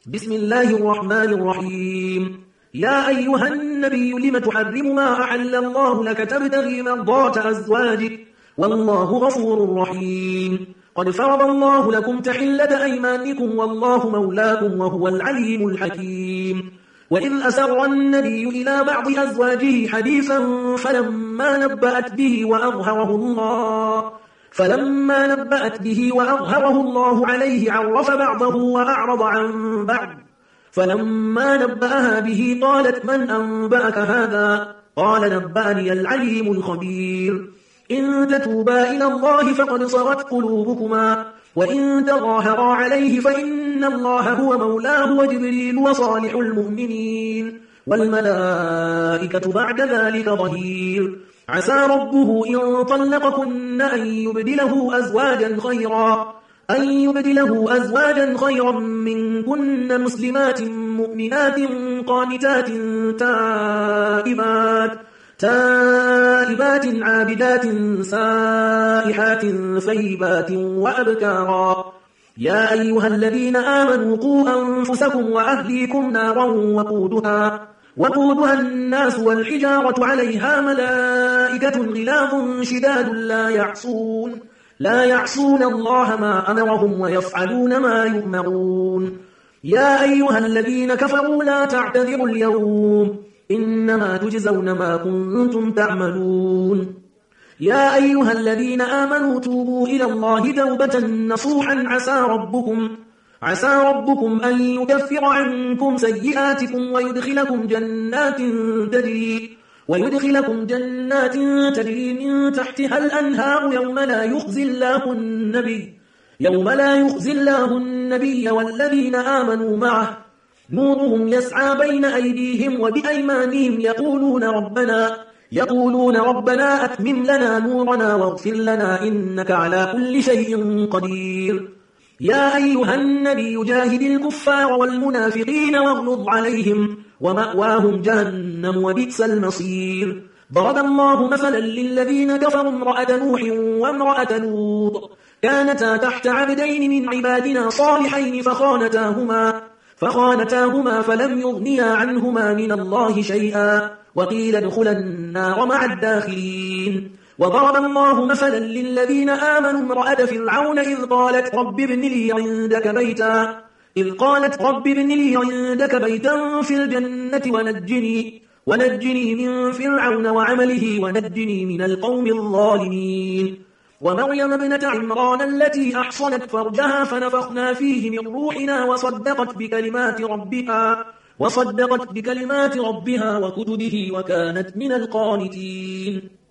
بسم الله الرحمن الرحيم. يا أيها النبي لم تحرم ما أحل الله لك تبتغي مرضات أزواجك والله غفور رحيم. قد فرض الله لكم تحلة أيمانكم والله مولاكم وهو العليم الحكيم. وإذ أسر النبي إلى بعض أزواجه حديثا فلما نبأت به وأظهره الله عليه عرف بعضه وأعرض عن بعض. فلما نبأها به قالت من أنبأك هذا؟ قال نبأني العليم الخبير. إن تتوبا إلى الله فقد صغت قلوبكما وإن تظاهرا عليه فإن الله هو مولاه وجبريل وصالح المؤمنين والملائكة بعد ذلك ظهير. عسى ربه إن طلقكن أن يبدله أزواجا خيرا منكن مسلمات مؤمنات قانتات تائبات عابدات سائحات ثيبات وأبكارا. يا أيها الذين آمنوا قوا أنفسكم وأهليكم نارا وقودها الناس والحجارة عليها ملائكة غلاظ شداد لا يعصون الله ما أمرهم ويفعلون ما يؤمرون. يا أيها الذين كفروا لا تعتذروا اليوم إنما تجزون ما كنتم تعملون. يا أيها الذين آمنوا توبوا إلى الله توبة نصوحا عسى ربكم أن يكفر عنكم سيئاتكم ويدخلكم جنات تجري من تحتها الأنهار يوم لا يخزي الله النبي والذين آمنوا معه نورهم يسعى بين أيديهم وبأيمانهم يقولون ربنا أتمم لنا نورنا واغفر لنا إنك على كل شيء قدير. يا أيها النبي جاهد الكفار والمنافقين واغلظ عليهم ومأواهم جهنم وبئس المصير. ضرب الله مثلا للذين كفروا امرأة نوح وامرأة لوط كانتا تحت عبدين من عبادنا صالحين فخانتاهما فلم يغنيا عنهما من الله شيئا وقيل ادخلا النار مع الداخلين. وضرب الله مثلا للذين آمنوا امرأة فرعون إذ قالت رب ابن لي عندك بيتا في الجنة ونجني من فرعون وعمله ونجني من القوم الظالمين. ومريم ابنة عمران التي أحصنت فرجها فنفخنا فيه من روحنا وصدقت بكلمات ربها وكتبه وكانت من القانتين.